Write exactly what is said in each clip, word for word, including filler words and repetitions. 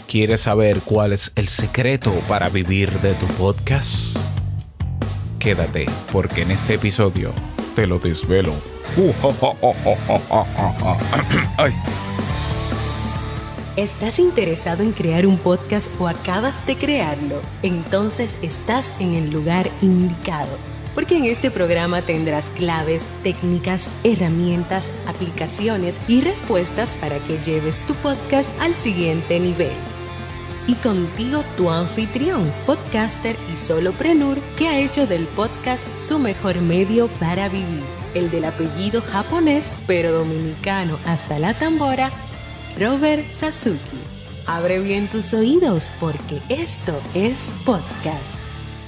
¿Quieres saber cuál es el secreto para vivir de tu podcast? Quédate, porque en este episodio te lo desvelo. Uh, oh, oh, oh, oh, oh, oh, oh. Ay. ¿Estás interesado en crear un podcast o acabas de crearlo? Entonces estás en el lugar indicado, porque en este programa tendrás claves, técnicas, herramientas, aplicaciones y respuestas para que lleves tu podcast al siguiente nivel. Y contigo tu anfitrión, podcaster y solopreneur que ha hecho del podcast su mejor medio para vivir, el del apellido japonés pero dominicano hasta la tambora, Robert Sasuki. Abre bien tus oídos porque esto es podcast.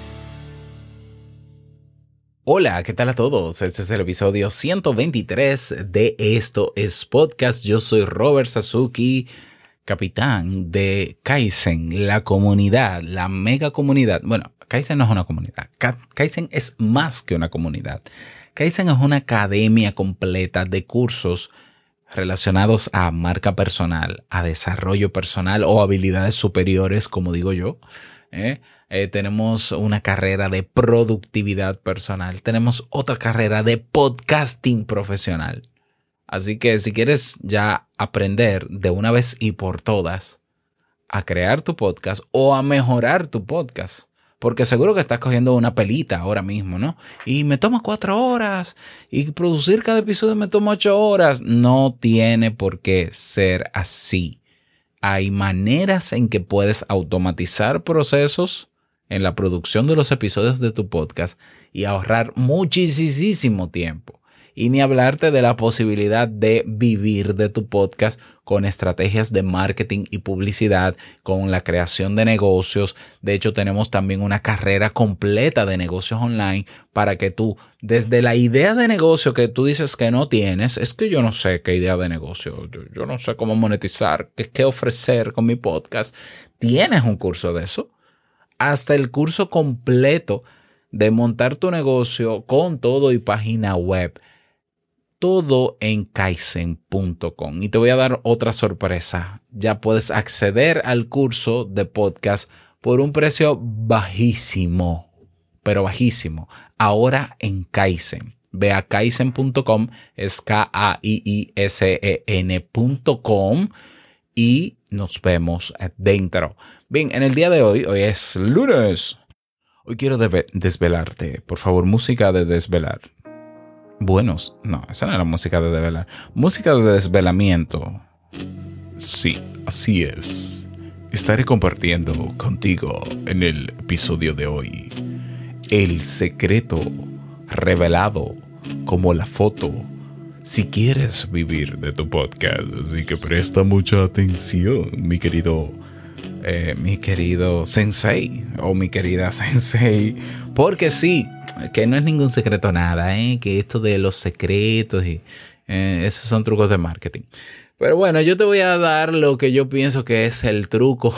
Hola, ¿qué tal a todos? Este es el episodio ciento veintitrés de Esto es Podcast. Yo soy Robert Sasuki, capitán de Kaizen, la comunidad, la mega comunidad. Bueno, Kaizen no es una comunidad. Kaizen es más que una comunidad. Kaizen es una academia completa de cursos relacionados a marca personal, a desarrollo personal o habilidades superiores, como digo yo. ¿eh? Eh, tenemos una carrera de productividad personal. Tenemos otra carrera de podcasting profesional. Así que si quieres ya aprender de una vez y por todas a crear tu podcast o a mejorar tu podcast, porque seguro que estás cogiendo una pelita ahora mismo, ¿no? Y me toma cuatro horas y producir cada episodio me toma ocho horas. No tiene por qué ser así. Hay maneras en que puedes automatizar procesos en la producción de los episodios de tu podcast y ahorrar muchísimo tiempo. Y ni hablarte de la posibilidad de vivir de tu podcast con estrategias de marketing y publicidad, con la creación de negocios. De hecho, tenemos también una carrera completa de negocios online para que tú, desde la idea de negocio que tú dices que no tienes, es que yo no sé qué idea de negocio, yo, yo no sé cómo monetizar, qué, qué ofrecer con mi podcast. ¿Tienes un curso de eso? Hasta el curso completo de montar tu negocio con todo y página web. Todo en kaizen punto com. Y te voy a dar otra sorpresa. Ya puedes acceder al curso de podcast por un precio bajísimo, pero bajísimo. Ahora en Kaizen. Ve a kaizen punto com, es K A I I S E N punto com y nos vemos dentro. Bien, en el día de hoy, hoy es lunes. Hoy quiero debe- desvelarte. Por favor, música de desvelar. Buenos, no, esa no era música de desvelar. Música de desvelamiento. Sí, así es. Estaré compartiendo contigo en el episodio de hoy el secreto revelado como la foto si quieres vivir de tu podcast. Así que presta mucha atención, mi querido, eh, mi querido sensei o mi querida sensei, porque sí, que no es ningún secreto nada, ¿eh? Que esto de los secretos y eh, esos son trucos de marketing. Pero bueno, yo te voy a dar lo que yo pienso que es el truco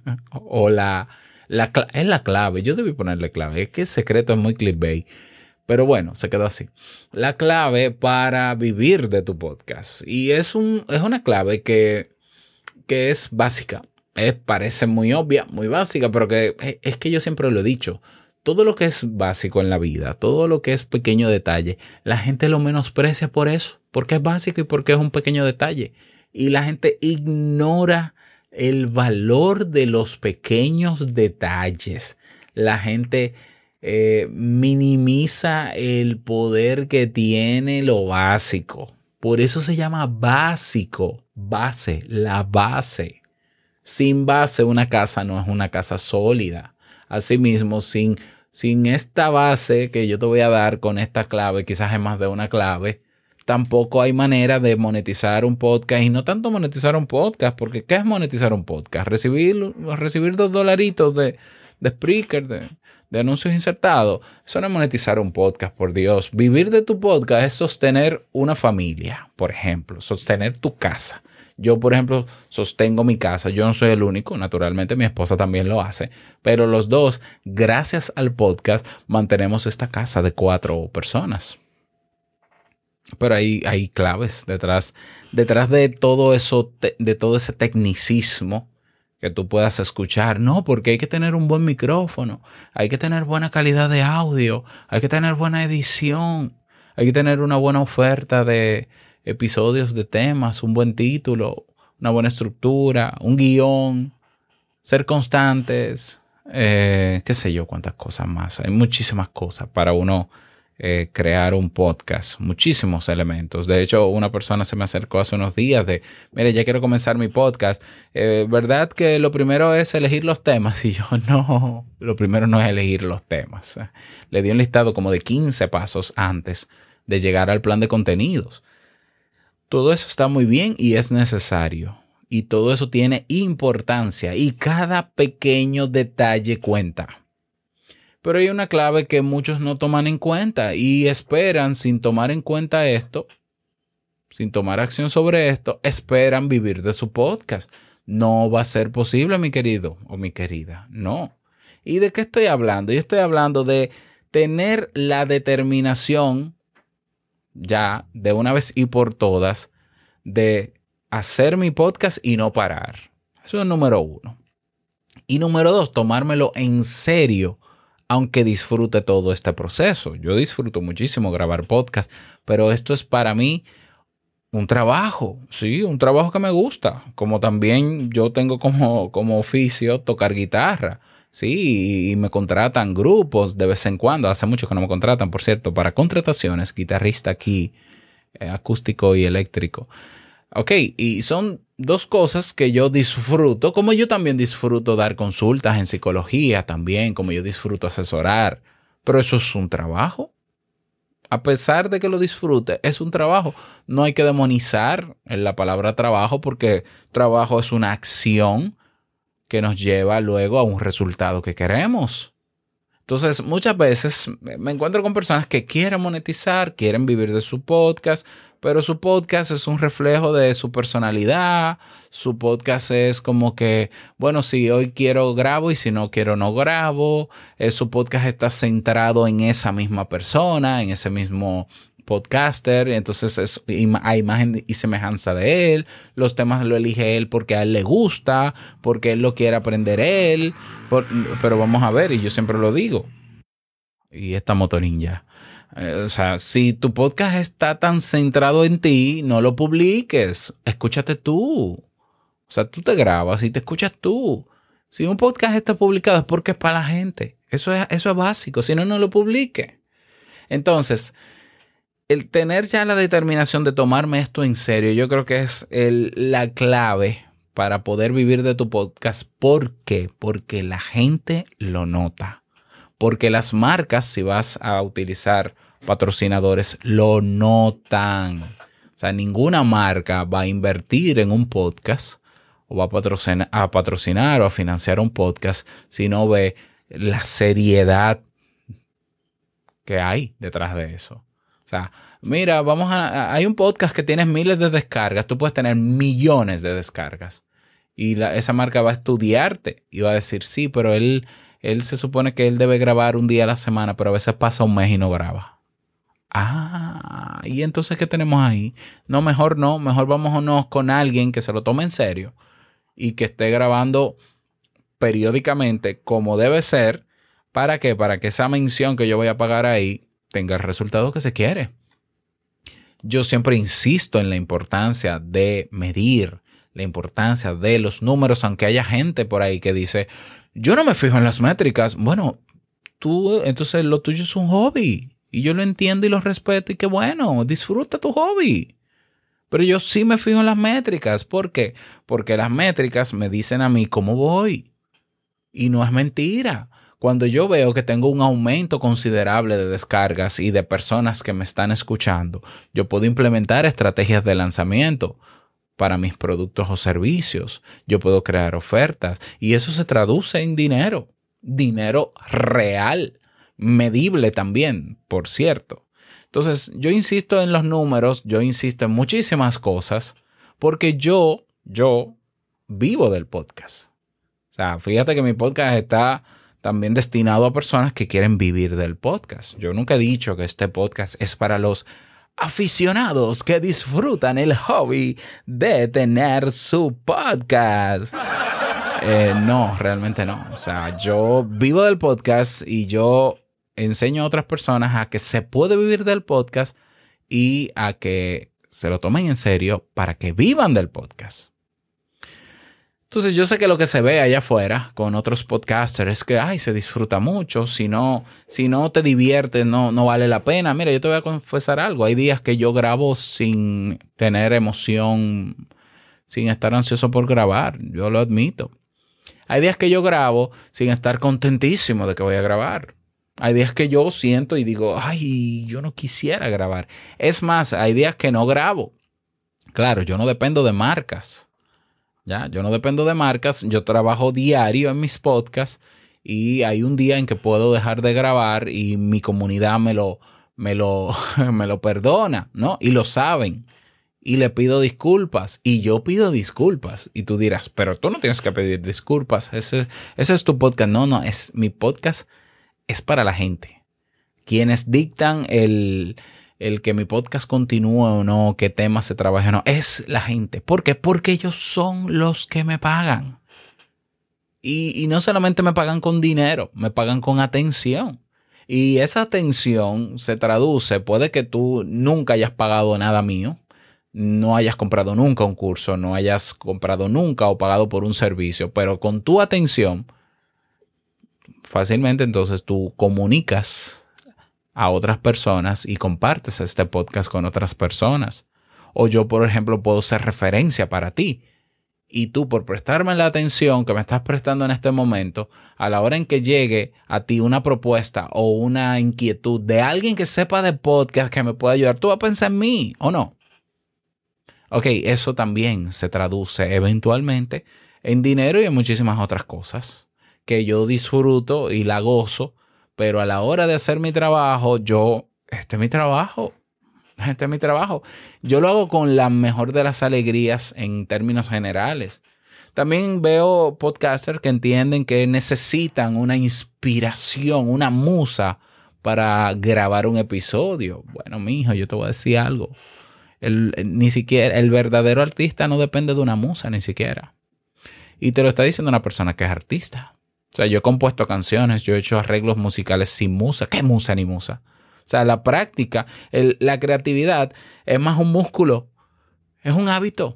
o la, la es la clave. Yo debí ponerle clave. Es que el secreto es muy clickbait. Pero bueno, se quedó así. La clave para vivir de tu podcast. Y es, un, es una clave que, que es básica. Es, parece muy obvia, muy básica, pero que es, es que yo siempre lo he dicho. Todo lo que es básico en la vida, todo lo que es pequeño detalle, la gente lo menosprecia por eso, porque es básico y porque es un pequeño detalle. Y la gente ignora el valor de los pequeños detalles. La gente eh, minimiza el poder que tiene lo básico. Por eso se llama básico, base, la base. Sin base, una casa no es una casa sólida. Asimismo, sin, sin esta base que yo te voy a dar con esta clave, quizás es más de una clave, tampoco hay manera de monetizar un podcast. Y no tanto monetizar un podcast, porque ¿qué es monetizar un podcast? Recibir, recibir dos dolaritos de, de Spreaker, de, de anuncios insertados. Eso no es monetizar un podcast, por Dios. Vivir de tu podcast es sostener una familia, por ejemplo, sostener tu casa. Yo, por ejemplo, sostengo mi casa. Yo no soy el único, naturalmente mi esposa también lo hace. Pero los dos, gracias al podcast, mantenemos esta casa de cuatro personas. Pero hay, hay claves detrás, detrás de todo eso, de todo ese tecnicismo que tú puedas escuchar. No, porque hay que tener un buen micrófono, hay que tener buena calidad de audio, hay que tener buena edición, hay que tener una buena oferta de episodios, de temas, un buen título, una buena estructura, un guión, ser constantes, eh, qué sé yo, cuántas cosas más. Hay muchísimas cosas para uno eh, crear un podcast, muchísimos elementos. De hecho, una persona se me acercó hace unos días de, mire, ya quiero comenzar mi podcast. Eh, ¿Verdad que lo primero es elegir los temas? Y yo, no, lo primero no es elegir los temas. Le di un listado como de quince pasos antes de llegar al plan de contenidos. Todo eso está muy bien y es necesario. Y todo eso tiene importancia y cada pequeño detalle cuenta. Pero hay una clave que muchos no toman en cuenta y esperan sin tomar en cuenta esto, sin tomar acción sobre esto, esperan vivir de su podcast. No va a ser posible, mi querido o mi querida. No. ¿Y de qué estoy hablando? Yo estoy hablando de tener la determinación ya de una vez y por todas de hacer mi podcast y no parar. Eso es número uno. Y número dos, tomármelo en serio, aunque disfrute todo este proceso. Yo disfruto muchísimo grabar podcast, pero esto es para mí un trabajo, sí, un trabajo que me gusta. Como también yo tengo como, como oficio tocar guitarra, sí, y me contratan grupos de vez en cuando. Hace mucho que no me contratan, por cierto, para contrataciones, guitarrista aquí, eh, acústico y eléctrico. Ok, y son dos cosas que yo disfruto, como yo también disfruto dar consultas en psicología también, como yo disfruto asesorar, pero eso es un trabajo. A pesar de que lo disfrute, es un trabajo. No hay que demonizar en la palabra trabajo porque trabajo es una acción que nos lleva luego a un resultado que queremos. Entonces, muchas veces me encuentro con personas que quieren monetizar, quieren vivir de su podcast, pero su podcast es un reflejo de su personalidad. Su podcast es como que, bueno, si hoy quiero grabo y si no quiero no grabo. Eh, su podcast está centrado en esa misma persona, en ese mismo podcaster. Entonces es a imagen y semejanza de él. Los temas lo elige él porque a él le gusta, porque él lo quiere aprender él. Por, pero vamos a ver, y yo siempre lo digo. Y esta motorín ya. O sea, si tu podcast está tan centrado en ti, no lo publiques. Escúchate tú. O sea, tú te grabas y te escuchas tú. Si un podcast está publicado es porque es para la gente. Eso es, eso es básico. Si no, no lo publique. Entonces, el tener ya la determinación de tomarme esto en serio, yo creo que es el, la clave para poder vivir de tu podcast. ¿Por qué? Porque la gente lo nota. Porque las marcas, si vas a utilizar patrocinadores, lo notan. O sea, ninguna marca va a invertir en un podcast o va a patrocinar, a patrocinar o a financiar un podcast si no ve la seriedad que hay detrás de eso. O sea, mira, vamos a, hay un podcast que tiene miles de descargas. Tú puedes tener millones de descargas. Y la, esa marca va a estudiarte y va a decir, sí, pero él... Él se supone que él debe grabar un día a la semana, pero a veces pasa un mes y no graba. Ah, ¿y entonces qué tenemos ahí? No, mejor no. Mejor vámonos con alguien que se lo tome en serio y que esté grabando periódicamente como debe ser. ¿Para qué? Para que esa mención que yo voy a pagar ahí tenga el resultado que se quiere. Yo siempre insisto en la importancia de medir, la importancia de los números, aunque haya gente por ahí que dice... Yo no me fijo en las métricas. Bueno, tú, entonces lo tuyo es un hobby. Y yo lo entiendo y lo respeto y qué bueno, disfruta tu hobby. Pero yo sí me fijo en las métricas. ¿Por qué? Porque las métricas me dicen a mí cómo voy. Y no es mentira. Cuando yo veo que tengo un aumento considerable de descargas y de personas que me están escuchando, yo puedo implementar estrategias de lanzamiento para mis productos o servicios. Yo puedo crear ofertas y eso se traduce en dinero. Dinero real, medible también, por cierto. Entonces, yo insisto en los números, yo insisto en muchísimas cosas porque yo, yo vivo del podcast. O sea, fíjate que mi podcast está también destinado a personas que quieren vivir del podcast. Yo nunca he dicho que este podcast es para los aficionados que disfrutan el hobby de tener su podcast. Eh, no, realmente no. O sea, yo vivo del podcast y yo enseño a otras personas a que se puede vivir del podcast y a que se lo tomen en serio para que vivan del podcast. Entonces yo sé que lo que se ve allá afuera con otros podcasters es que ay, se disfruta mucho. Si no, si no te diviertes, no, no vale la pena. Mira, yo te voy a confesar algo. Hay días que yo grabo sin tener emoción, sin estar ansioso por grabar. Yo lo admito. Hay días que yo grabo sin estar contentísimo de que voy a grabar. Hay días que yo siento y digo, ay, yo no quisiera grabar. Es más, hay días que no grabo. Claro, yo no dependo de marcas. ¿Ya? Yo no dependo de marcas. Yo trabajo diario en mis podcasts y hay un día en que puedo dejar de grabar y mi comunidad me lo, me lo, me lo perdona, ¿no? Y lo saben. Y le pido disculpas. Y yo pido disculpas. Y tú dirás, pero tú no tienes que pedir disculpas. Ese, ese es tu podcast. No, no, es mi podcast. Es para la gente. Quienes dictan el, el que mi podcast continúe o no, qué temas se trabaje o no, es la gente. ¿Por qué? Porque ellos son los que me pagan. Y, y no solamente me pagan con dinero, me pagan con atención. Y esa atención se traduce, puede que tú nunca hayas pagado nada mío, no hayas comprado nunca un curso, no hayas comprado nunca o pagado por un servicio, pero con tu atención, fácilmente entonces tú comunicas a otras personas y compartes este podcast con otras personas. O yo, por ejemplo, puedo ser referencia para ti. Y tú, por prestarme la atención que me estás prestando en este momento, a la hora en que llegue a ti una propuesta o una inquietud de alguien que sepa de podcast que me pueda ayudar, tú vas a pensar en mí, ¿o no? Ok, eso también se traduce eventualmente en dinero y en muchísimas otras cosas que yo disfruto y la gozo, pero a la hora de hacer mi trabajo, yo, este es mi trabajo, este es mi trabajo. Yo lo hago con la mejor de las alegrías en términos generales. También veo podcasters que entienden que necesitan una inspiración, una musa para grabar un episodio. Bueno, mijo, yo te voy a decir algo. El, ni siquiera el verdadero artista no depende de una musa, ni siquiera. Y te lo está diciendo una persona que es artista. O sea, yo he compuesto canciones, yo he hecho arreglos musicales sin musa. ¿Qué musa ni musa? O sea, la práctica, el, la creatividad es más un músculo, es un hábito.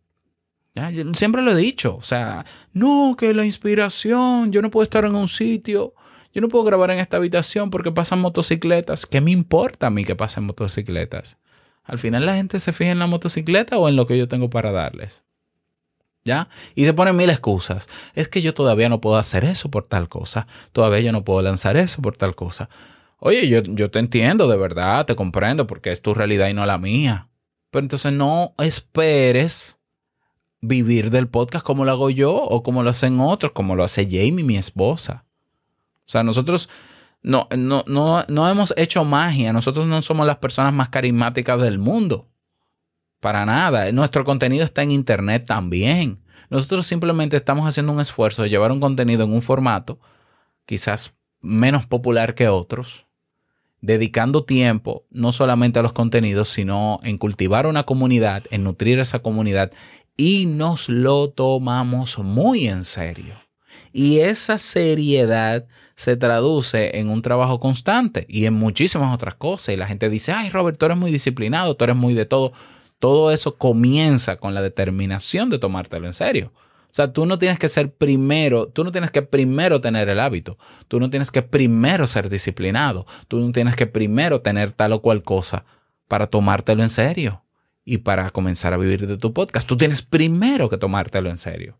¿Ya? Yo siempre lo he dicho. O sea, no, que la inspiración, yo no puedo estar en un sitio, yo no puedo grabar en esta habitación porque pasan motocicletas. ¿Qué me importa a mí que pasen motocicletas? Al final la gente se fija en la motocicleta o en lo que yo tengo para darles. ¿Ya? Y se ponen mil excusas. Es que yo todavía no puedo hacer eso por tal cosa. Todavía yo no puedo lanzar eso por tal cosa. Oye, yo, yo te entiendo, de verdad, te comprendo porque es tu realidad y no la mía. Pero entonces no esperes vivir del podcast como lo hago yo o como lo hacen otros, como lo hace Jamie, mi esposa. O sea, nosotros no, no, no, no hemos hecho magia. Nosotros no somos las personas más carismáticas del mundo. Para nada. Nuestro contenido está en internet también. Nosotros simplemente estamos haciendo un esfuerzo de llevar un contenido en un formato quizás menos popular que otros, dedicando tiempo no solamente a los contenidos, sino en cultivar una comunidad, en nutrir esa comunidad, y nos lo tomamos muy en serio. Y esa seriedad se traduce en un trabajo constante y en muchísimas otras cosas. Y la gente dice, ay, Robert, tú eres muy disciplinado, tú eres muy de todo. Todo eso comienza con la determinación de tomártelo en serio. O sea, tú no tienes que ser primero, tú no tienes que primero tener el hábito. Tú no tienes que primero ser disciplinado. Tú no tienes que primero tener tal o cual cosa para tomártelo en serio y para comenzar a vivir de tu podcast. Tú tienes primero que tomártelo en serio.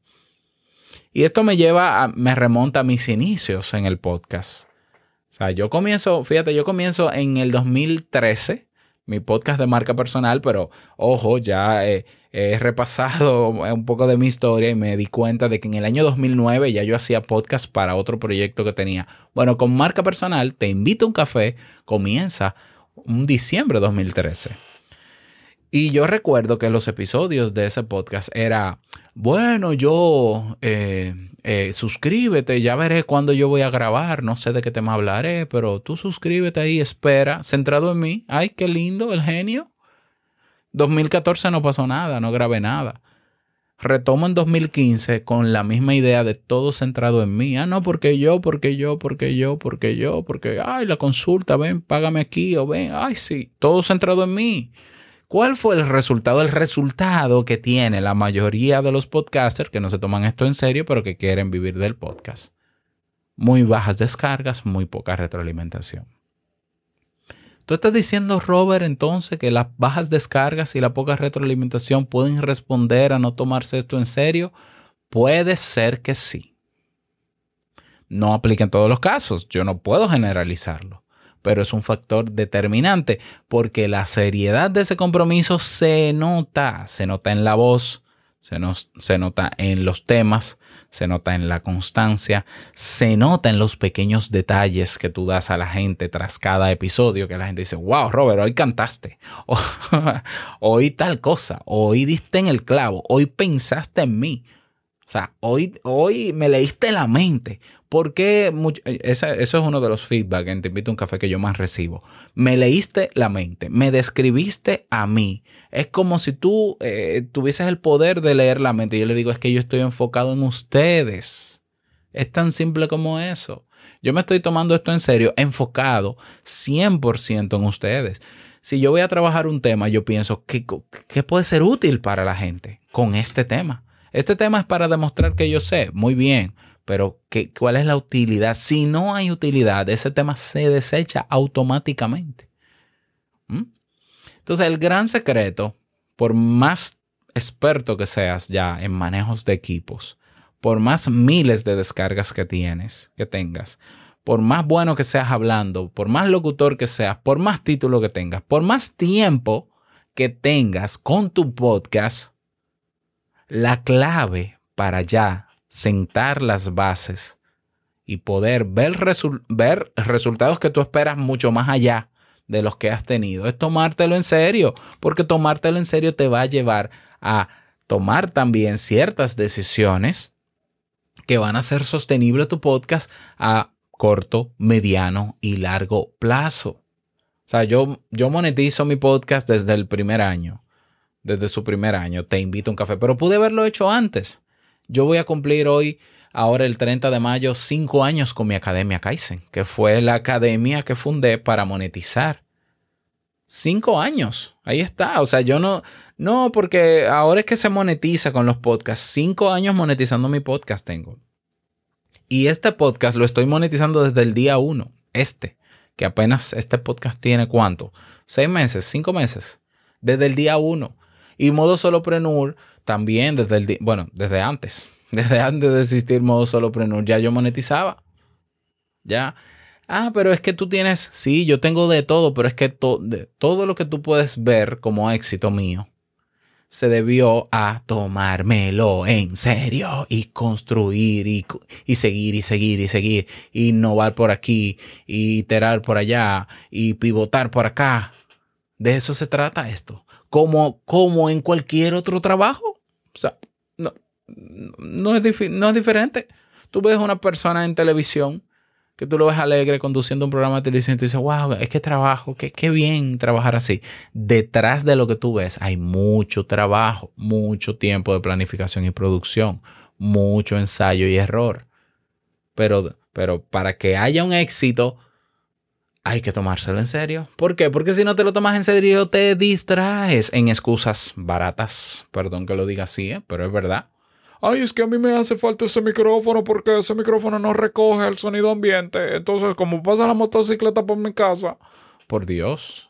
Y esto me lleva, a, me remonta a mis inicios en el podcast. O sea, yo comienzo, fíjate, yo comienzo en el dos mil trece, mi podcast de marca personal, pero ojo, ya he, he repasado un poco de mi historia y me di cuenta de que en el año dos mil nueve ya yo hacía podcast para otro proyecto que tenía. Bueno, con marca personal, Te Invito a un Café, comienza un diciembre de dos mil trece. Y yo recuerdo que los episodios de ese podcast era, bueno, yo, eh, eh, suscríbete, ya veré cuándo yo voy a grabar, no sé de qué tema hablaré, pero tú suscríbete ahí, espera, centrado en mí. Ay, qué lindo, el genio. dos mil catorce no pasó nada, no grabé nada. retomo en dos mil quince con la misma idea de todo centrado en mí. Ah, no, porque yo, porque yo, porque yo, porque yo, porque, ay, la consulta, ven, págame aquí, o ven, ay, sí, todo centrado en mí. ¿Cuál fue el resultado? El resultado que tiene la mayoría de los podcasters que no se toman esto en serio, pero que quieren vivir del podcast. Muy bajas descargas, muy poca retroalimentación. ¿Tú estás diciendo, Robert, entonces que las bajas descargas y la poca retroalimentación pueden responder a no tomarse esto en serio? Puede ser que sí. No aplica en todos los casos. Yo no puedo generalizarlo, pero es un factor determinante porque la seriedad de ese compromiso se nota. Se nota en la voz, se, nos, se nota en los temas, se nota en la constancia, se nota en los pequeños detalles que tú das a la gente tras cada episodio, que la gente dice, wow, Robert, hoy cantaste, o, hoy tal cosa, hoy diste en el clavo, hoy pensaste en mí, o sea, hoy, hoy me leíste la mente. Porque eso es uno de los feedback en Te Invito a un Café que yo más recibo. Me leíste la mente, me describiste a mí. Es como si tú eh, tuvieses el poder de leer la mente. Yo le digo, es que yo estoy enfocado en ustedes. Es tan simple como eso. Yo me estoy tomando esto en serio, enfocado cien por ciento en ustedes. Si yo voy a trabajar un tema, yo pienso, ¿qué, qué puede ser útil para la gente con este tema? Este tema es para demostrar que yo sé. Muy bien. Pero ¿qué, ¿cuál es la utilidad? Si no hay utilidad, ese tema se desecha automáticamente. ¿Mm? Entonces, el gran secreto, por más experto que seas ya en manejos de equipos, por más miles de descargas que tienes, que tengas, por más bueno que seas hablando, por más locutor que seas, por más título que tengas, por más tiempo que tengas con tu podcast, la clave para ya sentar las bases y poder ver, resu- ver resultados que tú esperas mucho más allá de los que has tenido es tomártelo en serio, porque tomártelo en serio te va a llevar a tomar también ciertas decisiones que van a hacer sostenible tu podcast a corto, mediano y largo plazo. O sea, yo, yo monetizo mi podcast desde el primer año, desde su primer año, Te Invito a un Café, pero pude haberlo hecho antes. Yo voy a cumplir hoy, ahora el treinta de mayo, cinco años con mi Academia Kaizen, que fue la academia que fundé para monetizar. Cinco años, ahí está. O sea, yo no, no, porque ahora es que se monetiza con los podcasts. Cinco años monetizando mi podcast tengo. Y este podcast lo estoy monetizando desde el día uno. Este, que apenas este podcast tiene ¿cuánto? Seis meses, cinco meses. Desde el día uno. Y Modo Solopreneur también desde el día, bueno, desde antes. Desde antes de existir Modo Solopreneur ya yo monetizaba. Ya. Ah, pero es que tú tienes, sí, yo tengo de todo, pero es que to, de, todo lo que tú puedes ver como éxito mío se debió a tomármelo en serio y construir y, y seguir y seguir y seguir, y innovar por aquí, y iterar por allá, y pivotar por acá. De eso se trata esto. Como, como en cualquier otro trabajo. O sea, no, no, es dif- no es diferente. Tú ves una persona en televisión que tú lo ves alegre conduciendo un programa de televisión y tú dices, wow, es que trabajo, qué, qué bien trabajar así. Detrás de lo que tú ves hay mucho trabajo, mucho tiempo de planificación y producción, mucho ensayo y error. Pero, pero para que haya un éxito, hay que tomárselo en serio. ¿Por qué? Porque si no te lo tomas en serio, te distraes en excusas baratas. Perdón que lo diga así, ¿eh? Pero es verdad. Ay, es que a mí me hace falta ese micrófono porque ese micrófono no recoge el sonido ambiente. Entonces, como pasa la motocicleta por mi casa. Por Dios.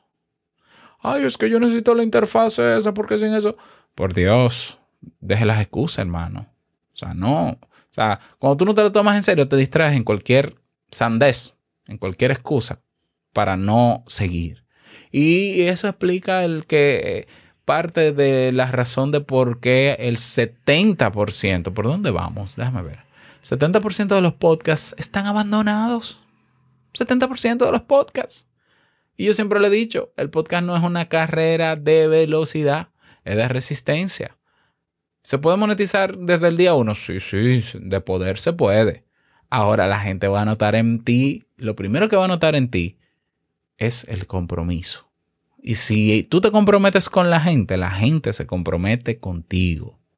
Ay, es que yo necesito la interfase esa porque sin eso. Por Dios. Deje las excusas, hermano. O sea, no. O sea, cuando tú no te lo tomas en serio, te distraes en cualquier sandez, en cualquier excusa para no seguir. Y eso explica el que parte de la razón de por qué el setenta por ciento, ¿por dónde vamos? Déjame ver. setenta por ciento de los podcasts están abandonados. setenta por ciento de los podcasts. Y yo siempre le he dicho, el podcast no es una carrera de velocidad, es de resistencia. ¿Se puede monetizar desde el día uno? Sí, sí, de poder se puede. Ahora la gente va a notar en ti, lo primero que va a notar en ti es el compromiso. Y si tú te comprometes con la gente, la gente se compromete contigo.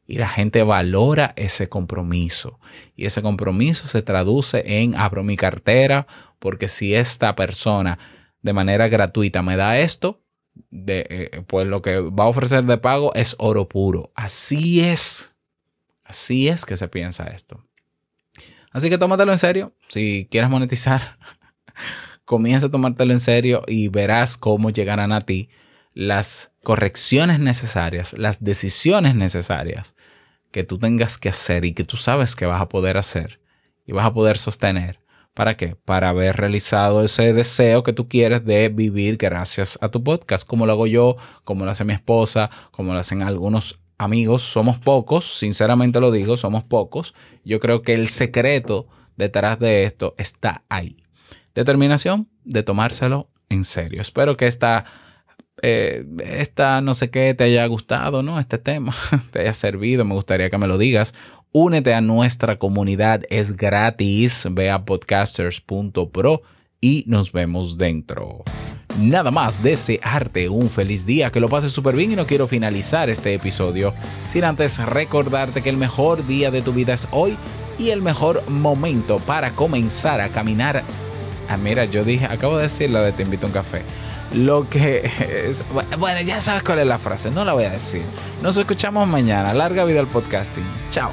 Y la gente valora ese compromiso. Y ese compromiso se traduce en abro mi cartera, porque si esta persona de manera gratuita me da esto, de, eh, pues lo que va a ofrecer de pago es oro puro. Así es. Así es que se piensa esto. Así que tómatelo en serio. Si quieres monetizar, comienza a tomártelo en serio y verás cómo llegarán a ti las correcciones necesarias, las decisiones necesarias que tú tengas que hacer y que tú sabes que vas a poder hacer y vas a poder sostener. ¿Para qué? Para haber realizado ese deseo que tú quieres de vivir gracias a tu podcast, como lo hago yo, como lo hace mi esposa, como lo hacen algunos amigos. Somos pocos, sinceramente lo digo, somos pocos. Yo creo que el secreto detrás de esto está ahí. Determinación de tomárselo en serio. Espero que esta Eh, esta no sé qué te haya gustado, ¿no? Este tema te haya servido, me gustaría que me lo digas. Únete a nuestra comunidad, es gratis. Ve a podcasters punto pro y nos vemos dentro. Nada más, desearte un feliz día, que lo pases súper bien y no quiero finalizar este episodio sin antes recordarte que el mejor día de tu vida es hoy y el mejor momento para comenzar a caminar. Ah, mira, yo dije, acabo de decir la de te invito a un café. Lo que es, bueno, ya sabes cuál es la frase, no la voy a decir. Nos escuchamos mañana. Larga vida al podcasting. Chao.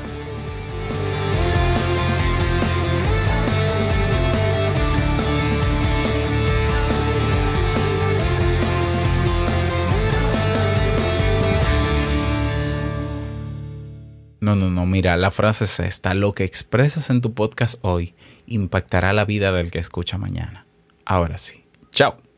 No, no, no, mira, la frase es esta: lo que expresas en tu podcast hoy impactará la vida del que escucha mañana. Ahora sí. Chao.